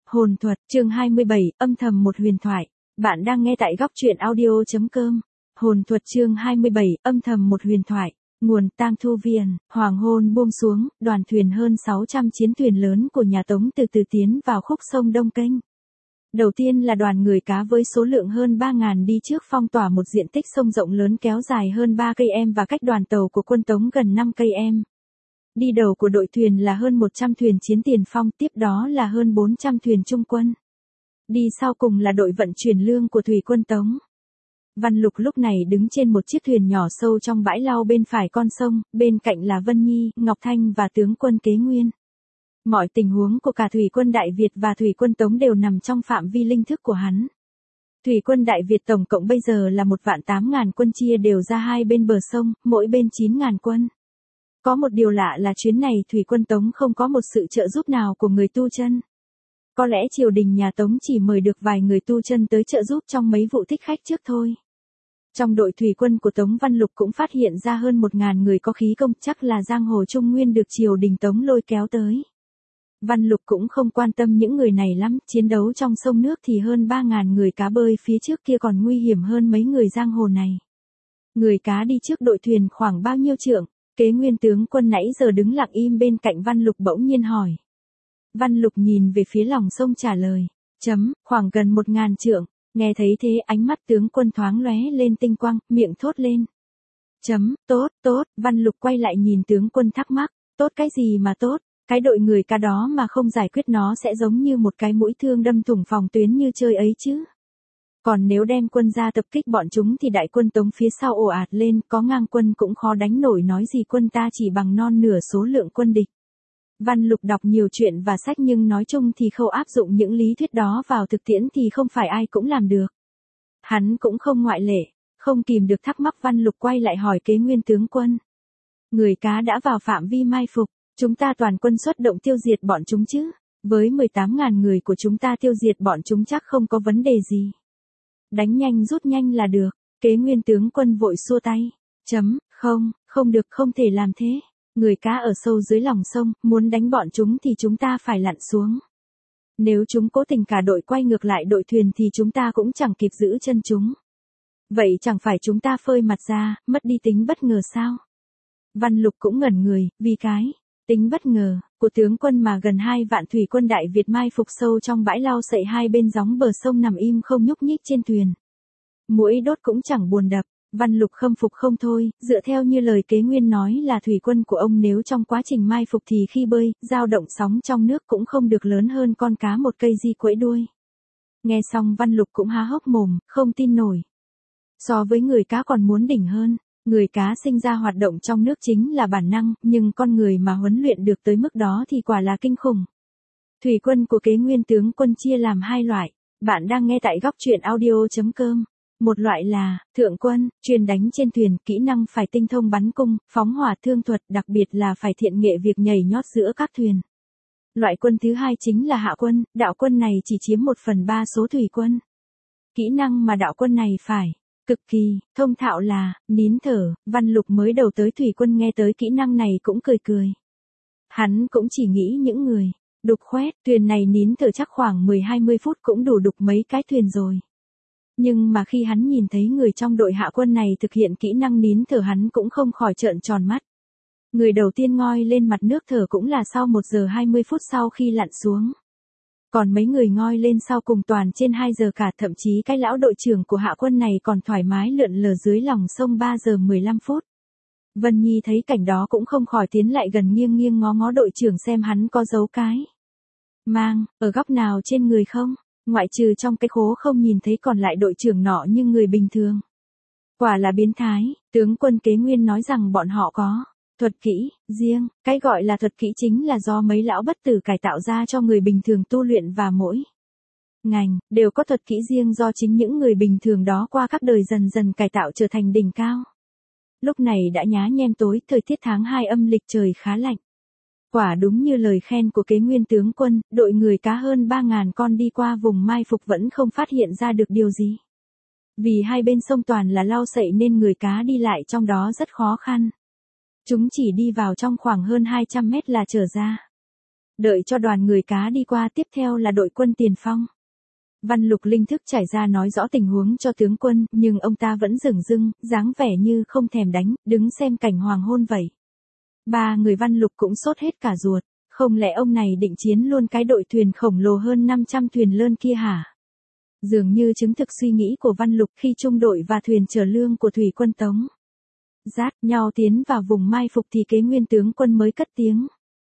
Hồn thuật, chương 27, âm thầm một huyền thoại. Bạn đang nghe tại góc truyện audio.com. Hồn thuật chương 27, âm thầm một huyền thoại. Nguồn Tang Thu Viền, hoàng hôn buông xuống, đoàn thuyền hơn 600 chiến thuyền lớn của nhà Tống từ từ tiến vào khúc sông Đông Kênh. Đầu tiên là đoàn người cá với số lượng hơn 3.000 đi trước phong tỏa một diện tích sông rộng lớn kéo dài hơn 3 cây em và cách đoàn tàu của quân Tống gần 5 cây em. Đi đầu của đội thuyền là hơn 100 thuyền chiến tiền phong, tiếp đó là hơn 400 thuyền trung quân. Đi sau cùng là đội vận chuyển lương của thủy quân Tống. Văn Lục lúc này đứng trên một chiếc thuyền nhỏ sâu trong bãi lau bên phải con sông, bên cạnh là Vân Nhi, Ngọc Thanh và tướng quân Kế Nguyên. Mọi tình huống của cả thủy quân Đại Việt và thủy quân Tống đều nằm trong phạm vi linh thức của hắn. Thủy quân Đại Việt tổng cộng bây giờ là 1.800.000 quân chia đều ra hai bên bờ sông, mỗi bên 9.000 quân. Có một điều lạ là chuyến này thủy quân Tống không có một sự trợ giúp nào của người tu chân. Có lẽ triều đình nhà Tống chỉ mời được vài người tu chân tới trợ giúp trong mấy vụ thích khách trước thôi. Trong đội thủy quân của Tống, Văn Lục cũng phát hiện ra hơn 1.000 người có khí công, chắc là giang hồ Trung Nguyên được triều đình Tống lôi kéo tới. Văn Lục cũng không quan tâm những người này lắm, chiến đấu trong sông nước thì hơn 3.000 người cá bơi phía trước kia còn nguy hiểm hơn mấy người giang hồ này. Người cá đi trước đội thuyền khoảng bao nhiêu trượng? Kế Nguyên tướng quân nãy giờ đứng lặng im bên cạnh Văn Lục bỗng nhiên hỏi. Văn Lục nhìn về phía lòng sông trả lời. Khoảng gần 1.000 trượng. Nghe thấy thế ánh mắt tướng quân thoáng lóe lên tinh quang, miệng thốt lên. Tốt, Văn Lục quay lại nhìn tướng quân thắc mắc. Tốt cái gì mà tốt? Cái đội người cá đó mà không giải quyết nó sẽ giống như một cái mũi thương đâm thủng phòng tuyến như chơi ấy chứ. Còn nếu đem quân ra tập kích bọn chúng thì đại quân Tống phía sau ồ ạt lên, có ngang quân cũng khó đánh nổi, nói gì quân ta chỉ bằng non nửa số lượng quân địch. Văn Lục đọc nhiều chuyện và sách nhưng nói chung thì khâu áp dụng những lý thuyết đó vào thực tiễn thì không phải ai cũng làm được. Hắn cũng không ngoại lệ, không kìm được thắc mắc. Văn Lục quay lại hỏi Kế Nguyên tướng quân. Người cá đã vào phạm vi mai phục, chúng ta toàn quân xuất động tiêu diệt bọn chúng chứ? Với 18.000 người của chúng ta tiêu diệt bọn chúng chắc không có vấn đề gì. Đánh nhanh rút nhanh là được. Kế Nguyên tướng quân vội xua tay. Không được, không thể làm thế. Người cá ở sâu dưới lòng sông, muốn đánh bọn chúng thì chúng ta phải lặn xuống. Nếu chúng cố tình cả đội quay ngược lại đội thuyền thì chúng ta cũng chẳng kịp giữ chân chúng. Vậy chẳng phải chúng ta phơi mặt ra, mất đi tính bất ngờ sao? Văn Lục cũng ngẩn người, vì cái tính bất ngờ của tướng quân mà gần 2 vạn thủy quân Đại Việt mai phục sâu trong bãi lau sậy hai bên gióng bờ sông nằm im không nhúc nhích trên thuyền. Muỗi đốt cũng chẳng buồn đập. Văn Lục khâm phục không thôi, dựa theo như lời Kế Nguyên nói là thủy quân của ông nếu trong quá trình mai phục thì khi bơi, dao động sóng trong nước cũng không được lớn hơn con cá một cây di quẫy đuôi. Nghe xong Văn Lục cũng há hốc mồm, không tin nổi. So với người cá còn muốn đỉnh hơn. Người cá sinh ra hoạt động trong nước chính là bản năng, nhưng con người mà huấn luyện được tới mức đó thì quả là kinh khủng. Thủy quân của Kế Nguyên tướng quân chia làm hai loại. Bạn đang nghe tại góc truyện audio.com. Một loại là thượng quân, chuyên đánh trên thuyền, kỹ năng phải tinh thông bắn cung, phóng hỏa, thương thuật, đặc biệt là phải thiện nghệ việc nhảy nhót giữa các thuyền. Loại quân thứ hai chính là hạ quân, đạo quân này chỉ chiếm 1/3 số thủy quân. Kỹ năng mà đạo quân này phải cực kỳ thông thạo là nín thở. Văn Lục mới đầu tới thủy quân nghe tới kỹ năng này cũng cười. Hắn cũng chỉ nghĩ những người đục khoét, thuyền này nín thở chắc khoảng 10-20 phút cũng đủ đục mấy cái thuyền rồi. Nhưng mà khi hắn nhìn thấy người trong đội hạ quân này thực hiện kỹ năng nín thở hắn cũng không khỏi trợn tròn mắt. Người đầu tiên ngoi lên mặt nước thở cũng là sau 1 giờ 20 phút sau khi lặn xuống. Còn mấy người ngoi lên sau cùng toàn trên 2 giờ cả, thậm chí cái lão đội trưởng của hạ quân này còn thoải mái lượn lờ dưới lòng sông 3 giờ 15 phút. Vân Nhi thấy cảnh đó cũng không khỏi tiến lại gần nghiêng ngó đội trưởng xem hắn có dấu cái mang ở góc nào trên người không. Ngoại trừ trong cái khố không nhìn thấy còn lại đội trưởng nọ như người bình thường. Quả là biến thái. Tướng quân Kế Nguyên nói rằng bọn họ có thuật kỹ riêng. Cái gọi là thuật kỹ chính là do mấy lão bất tử cải tạo ra cho người bình thường tu luyện, và mỗi ngành đều có thuật kỹ riêng do chính những người bình thường đó qua các đời dần dần cải tạo trở thành đỉnh cao. Lúc này đã nhá nhem tối, thời tiết tháng 2 âm lịch, trời khá lạnh. Quả đúng như lời khen của Kế Nguyên tướng quân, đội người cá hơn 3.000 con đi qua vùng mai phục vẫn không phát hiện ra được điều gì. Vì hai bên sông toàn là lau sậy nên người cá đi lại trong đó rất khó khăn. Chúng chỉ đi vào trong khoảng hơn 200 mét là trở ra. Đợi cho đoàn người cá đi qua, tiếp theo là đội quân tiền phong. Văn Lục linh thức trải ra nói rõ tình huống cho tướng quân, nhưng ông ta vẫn dửng dưng, dáng vẻ như không thèm đánh, đứng xem cảnh hoàng hôn vậy. Ba người Văn Lục cũng sốt hết cả ruột, không lẽ ông này định chiến luôn cái đội thuyền khổng lồ hơn 500 thuyền lớn kia hả? Dường như chứng thực suy nghĩ của Văn Lục khi trung đội và thuyền chở lương của thủy quân Tống Giát nhau tiến vào vùng mai phục thì kế nguyên tướng quân mới cất tiếng.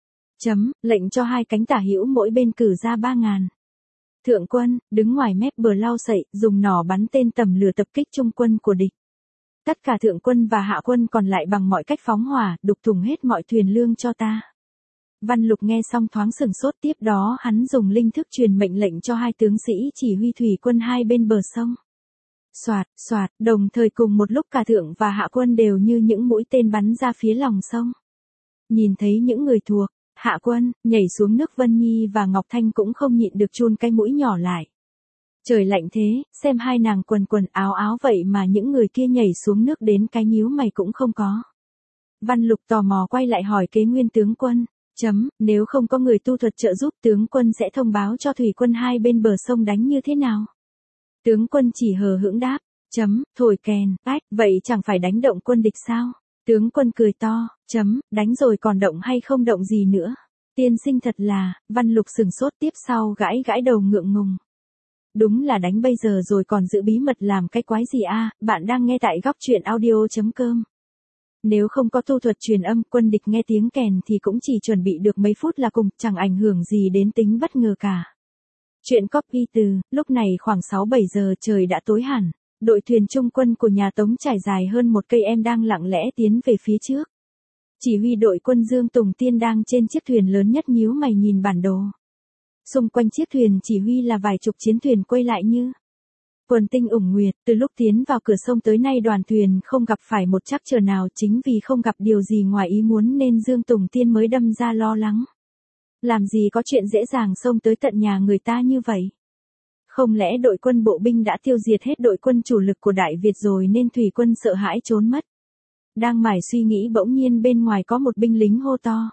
Lệnh cho hai cánh tả hữu mỗi bên cử ra 3.000 thượng quân, đứng ngoài mép bờ lau sậy, dùng nỏ bắn tên tầm lửa tập kích trung quân của địch. Tất cả thượng quân và hạ quân còn lại bằng mọi cách phóng hỏa, đục thủng hết mọi thuyền lương cho ta. Văn Lục nghe xong thoáng sửng sốt, tiếp đó hắn dùng linh thức truyền mệnh lệnh cho hai tướng sĩ chỉ huy thủy quân hai bên bờ sông. Soạt, soạt, đồng thời cùng một lúc cả thượng và hạ quân đều như những mũi tên bắn ra phía lòng sông. Nhìn thấy những người thuộc hạ quân nhảy xuống nước, Vân Nhi và Ngọc Thanh cũng không nhịn được chun cái mũi nhỏ lại. Trời lạnh thế, xem hai nàng quần quần áo áo vậy mà những người kia nhảy xuống nước đến cái nhíu mày cũng không có. Văn Lục tò mò quay lại hỏi kế nguyên tướng quân. Nếu không có người tu thuật trợ giúp, tướng quân sẽ thông báo cho thủy quân hai bên bờ sông đánh như thế nào? Tướng quân chỉ hờ hững đáp. Thổi kèn, vậy chẳng phải đánh động quân địch sao? Tướng quân cười to. Đánh rồi còn động hay không động gì nữa? Tiên sinh thật là, Văn Lục sừng sốt, tiếp sau gãi gãi đầu ngượng ngùng. Đúng là đánh bây giờ rồi còn giữ bí mật làm cái quái gì a? Bạn đang nghe tại góc truyện audio.com. Nếu không có tu thuật truyền âm, quân địch nghe tiếng kèn thì cũng chỉ chuẩn bị được mấy phút là cùng, chẳng ảnh hưởng gì đến tính bất ngờ cả. Chuyện copy từ, lúc này khoảng 6-7 giờ trời đã tối hẳn. Đội thuyền trung quân của nhà Tống trải dài hơn một cây em đang lặng lẽ tiến về phía trước. Chỉ huy đội quân Dương Tùng Tiên đang trên chiếc thuyền lớn nhất nhíu mày nhìn bản đồ. Xung quanh chiếc thuyền chỉ huy là vài chục chiến thuyền quay lại như quần tinh ủng nguyệt. Từ lúc tiến vào cửa sông tới nay đoàn thuyền không gặp phải một trắc trở nào, chính vì không gặp điều gì ngoài ý muốn nên Dương Tùng Tiên mới đâm ra lo lắng. Làm gì có chuyện dễ dàng xông tới tận nhà người ta như vậy? Không lẽ đội quân bộ binh đã tiêu diệt hết đội quân chủ lực của Đại Việt rồi nên thủy quân sợ hãi trốn mất? Đang mải suy nghĩ bỗng nhiên bên ngoài có một binh lính hô to.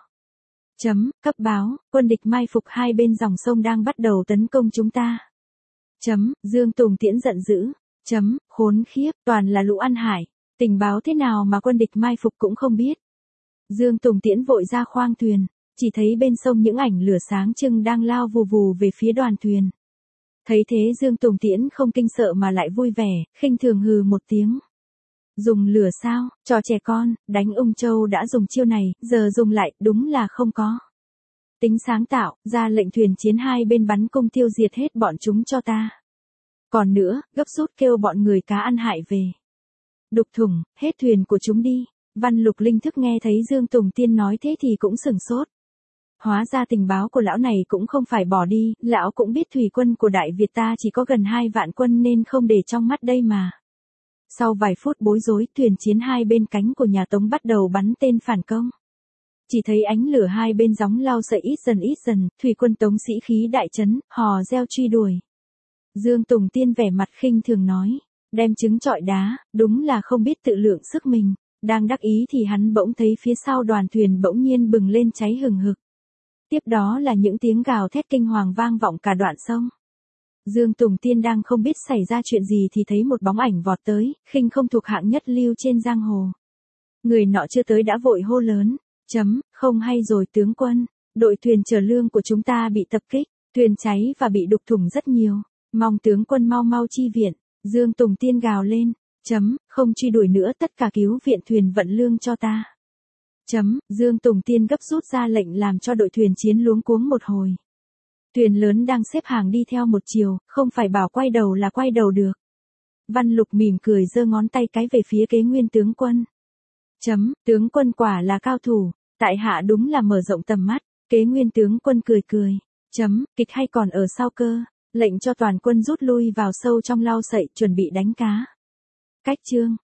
Cấp báo, quân địch mai phục hai bên dòng sông đang bắt đầu tấn công chúng ta. Dương Tùng Tiễn giận dữ. Khốn khiếp, toàn là lũ ăn hại. Tình báo thế nào mà quân địch mai phục cũng không biết. Dương Tùng Tiễn vội ra khoang thuyền, chỉ thấy bên sông những ảnh lửa sáng trưng đang lao vù vù về phía đoàn thuyền. Thấy thế Dương Tùng Tiễn không kinh sợ mà lại vui vẻ, khinh thường hừ một tiếng. Dùng lửa sao, trò trẻ con, đánh Ung Châu đã dùng chiêu này, giờ dùng lại, đúng là không có tính sáng tạo, ra lệnh thuyền chiến hai bên bắn cung tiêu diệt hết bọn chúng cho ta. Còn nữa, gấp rút kêu bọn người cá ăn hại về. Đục thủng, hết thuyền của chúng đi. Văn Lục linh thức nghe thấy Dương Tùng Tiên nói thế thì cũng sửng sốt. Hóa ra tình báo của lão này cũng không phải bỏ đi, lão cũng biết thủy quân của Đại Việt ta chỉ có gần 2 vạn quân nên không để trong mắt đây mà. Sau vài phút bối rối, thuyền chiến hai bên cánh của nhà Tống bắt đầu bắn tên phản công. Chỉ thấy ánh lửa hai bên gióng lao sậy ít dần, thủy quân Tống sĩ khí đại chấn, hò reo truy đuổi. Dương Tùng Tiên vẻ mặt khinh thường nói, đem trứng trọi đá, đúng là không biết tự lượng sức mình. Đang đắc ý thì hắn bỗng thấy phía sau đoàn thuyền bỗng nhiên bừng lên cháy hừng hực. Tiếp đó là những tiếng gào thét kinh hoàng vang vọng cả đoạn sông. Dương Tùng Tiên đang không biết xảy ra chuyện gì thì thấy một bóng ảnh vọt tới, khinh không thuộc hạng nhất lưu trên giang hồ. Người nọ chưa tới đã vội hô lớn. Không hay rồi tướng quân, đội thuyền chở lương của chúng ta bị tập kích, thuyền cháy và bị đục thủng rất nhiều. Mong tướng quân mau mau chi viện. Dương Tùng Tiên gào lên. Không truy đuổi nữa, tất cả cứu viện thuyền vận lương cho ta. Dương Tùng Tiên gấp rút ra lệnh làm cho đội thuyền chiến luống cuống một hồi. Thuyền lớn đang xếp hàng đi theo một chiều, không phải bảo quay đầu là quay đầu được. Văn Lục mỉm cười giơ ngón tay cái về phía kế nguyên tướng quân. Tướng quân quả là cao thủ, tại hạ đúng là mở rộng tầm mắt. Kế nguyên tướng quân cười cười. Kịch hay còn ở sau cơ, lệnh cho toàn quân rút lui vào sâu trong lau sậy chuẩn bị đánh cá. Cách chương